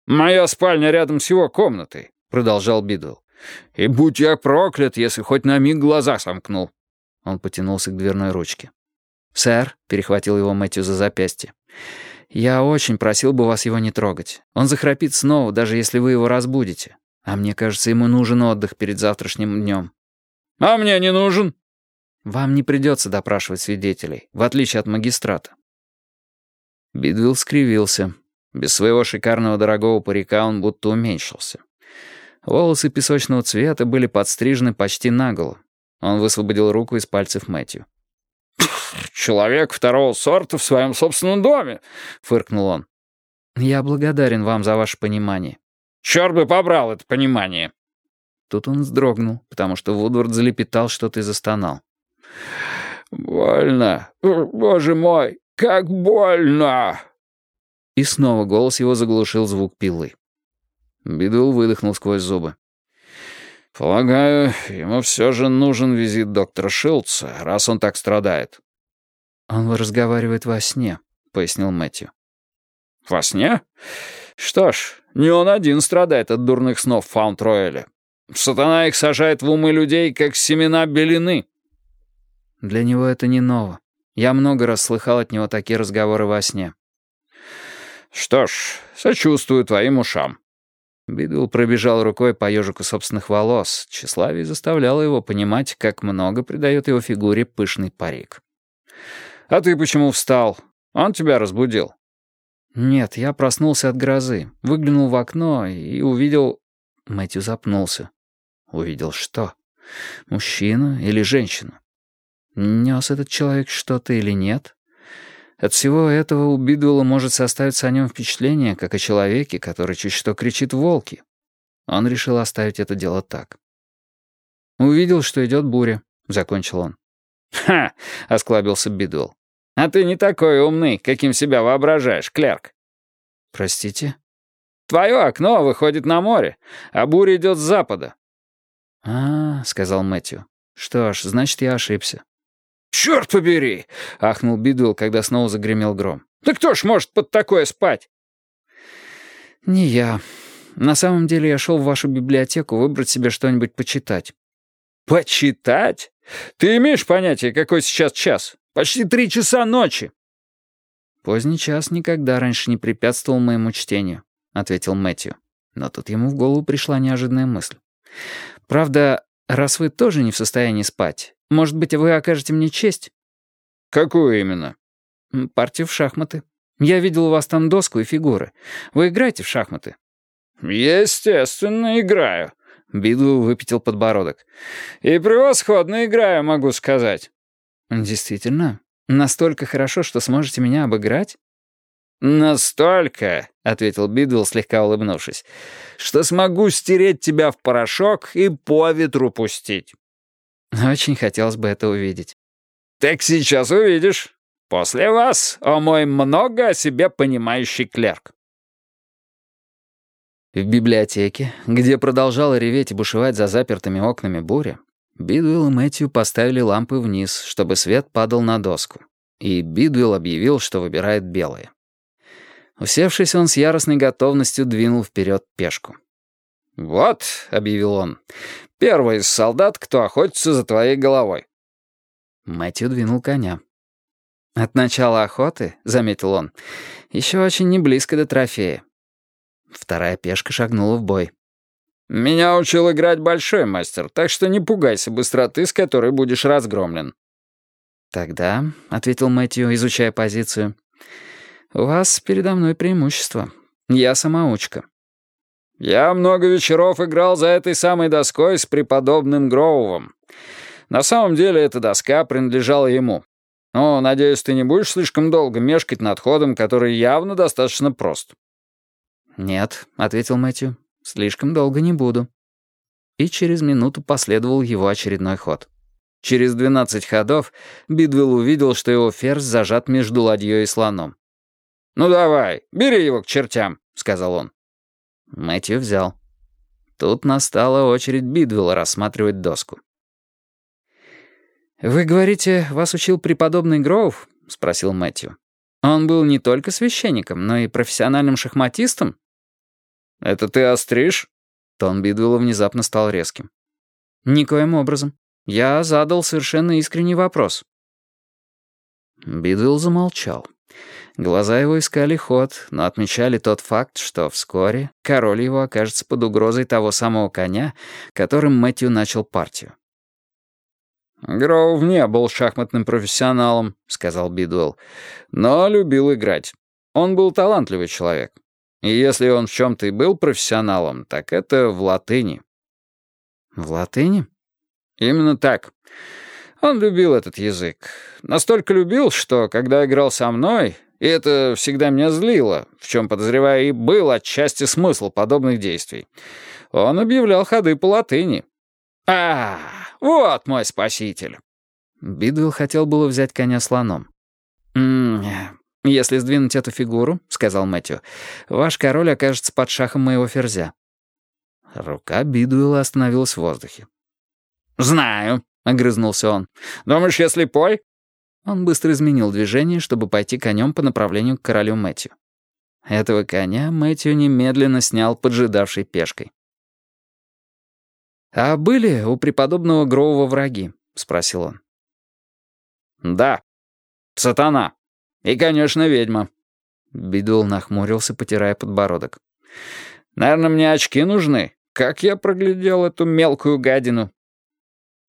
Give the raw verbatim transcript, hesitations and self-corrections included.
«Моя спальня рядом с его комнатой», — продолжал Бидуэлл. «И будь я проклят, если хоть на миг глаза сомкнул». Он потянулся к дверной ручке. «Сэр», — перехватил его Мэтью за запястье, — «я очень просил бы вас его не трогать. Он захрапит снова, даже если вы его разбудите. А мне кажется, ему нужен отдых перед завтрашним днем». «А мне не нужен». «Вам не придется допрашивать свидетелей, в отличие от магистрата». Бидуэлл скривился. Без своего шикарного дорогого парика он будто уменьшился. Волосы песочного цвета были подстрижены почти наголо. Он высвободил руку из пальцев Мэтью. «Человек второго сорта в своем собственном доме», — фыркнул он. «Я благодарен вам за ваше понимание». «Черт бы побрал это понимание». Тут он вздрогнул, потому что Вудвард залепетал что-то и застонал. «Больно. Боже мой, как больно!» И снова голос его заглушил звук пилы. Бидуэлл выдохнул сквозь зубы. «Полагаю, ему все же нужен визит доктора Шилдса, раз он так страдает». «Он разговаривает во сне», — пояснил Мэтью. «Во сне? Что ж, не он один страдает от дурных снов в Фаунд-Рояле. Сатана их сажает в умы людей, как семена белины». «Для него это не ново. Я много раз слыхал от него такие разговоры во сне». «Что ж, сочувствую твоим ушам». Бидуэлл пробежал рукой по ежику собственных волос. Тщеславие заставляло его понимать, как много придает его фигуре пышный парик. «А ты почему встал? Он тебя разбудил?» «Нет, я проснулся от грозы, выглянул в окно и увидел...» Мэтью запнулся. «Увидел что? Мужчину или женщину? Нес этот человек что-то или нет?» От всего этого у Бидуэлла может составиться о нем впечатление, как о человеке, который чуть что кричит «волки». Он решил оставить это дело так. «Увидел, что идет буря», — закончил он. «Ха!» — осклабился Бидуэлл. «А ты не такой умный, каким себя воображаешь, клерк». «Простите?» «Твое окно выходит на море, а буря идет с запада». «А, — сказал Мэтью. — Что ж, значит, я ошибся». «Черт побери!» — ахнул Бидуэлл, когда снова загремел гром. «Да кто ж может под такое спать?» «Не я. На самом деле я шел в вашу библиотеку выбрать себе что-нибудь почитать». «Почитать? Ты имеешь понятие, какой сейчас час? Почти три часа ночи». «Поздний час никогда раньше не препятствовал моему чтению», — ответил Мэтью. Но тут ему в голову пришла неожиданная мысль. «Правда, раз вы тоже не в состоянии спать, может быть, вы окажете мне честь?» «Какую именно?» «Партию в шахматы. Я видел у вас там доску и фигуры. Вы играете в шахматы?» «Естественно, играю», — Бидуэлл выпятил подбородок. «И превосходно играю, могу сказать». «Действительно? Настолько хорошо, что сможете меня обыграть?» «Настолько», — ответил Бидуэлл, слегка улыбнувшись, «что смогу стереть тебя в порошок и по ветру пустить». Очень хотелось бы это увидеть. «Так сейчас увидишь. После вас, о мой много о себе понимающий клерк». В библиотеке, где продолжала реветь и бушевать за запертыми окнами буря, Бидуэлл и Мэтью поставили лампы вниз, чтобы свет падал на доску. И Бидуэлл объявил, что выбирает белые. Усевшись, он с яростной готовностью двинул вперед пешку. «Вот», — объявил он, — «первый из солдат, кто охотится за твоей головой». Мэтью двинул коня. «От начала охоты, — заметил он, — еще очень не близко до трофея». Вторая пешка шагнула в бой. «Меня учил играть большой мастер, так что не пугайся быстроты, с которой будешь разгромлен». «Тогда, — ответил Мэтью, изучая позицию, — у вас передо мной преимущество. Я самоучка». «Я много вечеров играл за этой самой доской с преподобным Гроувом. На самом деле эта доска принадлежала ему. Но, надеюсь, ты не будешь слишком долго мешкать над ходом, который явно достаточно прост». «Нет», — ответил Мэтью, — «слишком долго не буду». И через минуту последовал его очередной ход. Через двенадцать ходов Бидуэлл увидел, что его ферзь зажат между ладьей и слоном. «Ну давай, бери его к чертям», — сказал он. Мэтью взял. Тут настала очередь Бидуэлла рассматривать доску. «Вы говорите, вас учил преподобный Гроув?» — спросил Мэтью. «Он был не только священником, но и профессиональным шахматистом?» Это ты остришь?» Тон Бидуэлла внезапно стал резким. «Никоим образом. Я задал совершенно искренний вопрос». Бидуэлл замолчал. Глаза его искали ход, но отмечали тот факт, что вскоре король его окажется под угрозой того самого коня, которым Мэтью начал партию. «Гроув не был шахматным профессионалом», — сказал Бидуэлл, «но любил играть. Он был талантливый человек. И если он в чем-то и был профессионалом, так это в латыни». «В латыни?» «Именно так. Он любил этот язык. Настолько любил, что, когда играл со мной, и это всегда меня злило, в чем, подозреваю, и был отчасти смысл подобных действий, он объявлял ходы по латыни. А, вот мой спаситель». Бидуэлл хотел было взять коня слоном. «М -м, «Если сдвинуть эту фигуру, — сказал Мэтью, — ваш король окажется под шахом моего ферзя». Рука Бидуэлла остановилась в воздухе. «Знаю», — огрызнулся он. «Думаешь, я слепой?» Он быстро изменил движение, чтобы пойти конем по направлению к королю Мэтью. Этого коня Мэтью немедленно снял поджидавшей пешкой. «А были у преподобного Гроува враги?» — спросил он. «Да. Сатана. И, конечно, ведьма». Бидуэлл нахмурился, потирая подбородок. «Наверное, мне очки нужны. Как я проглядел эту мелкую гадину?»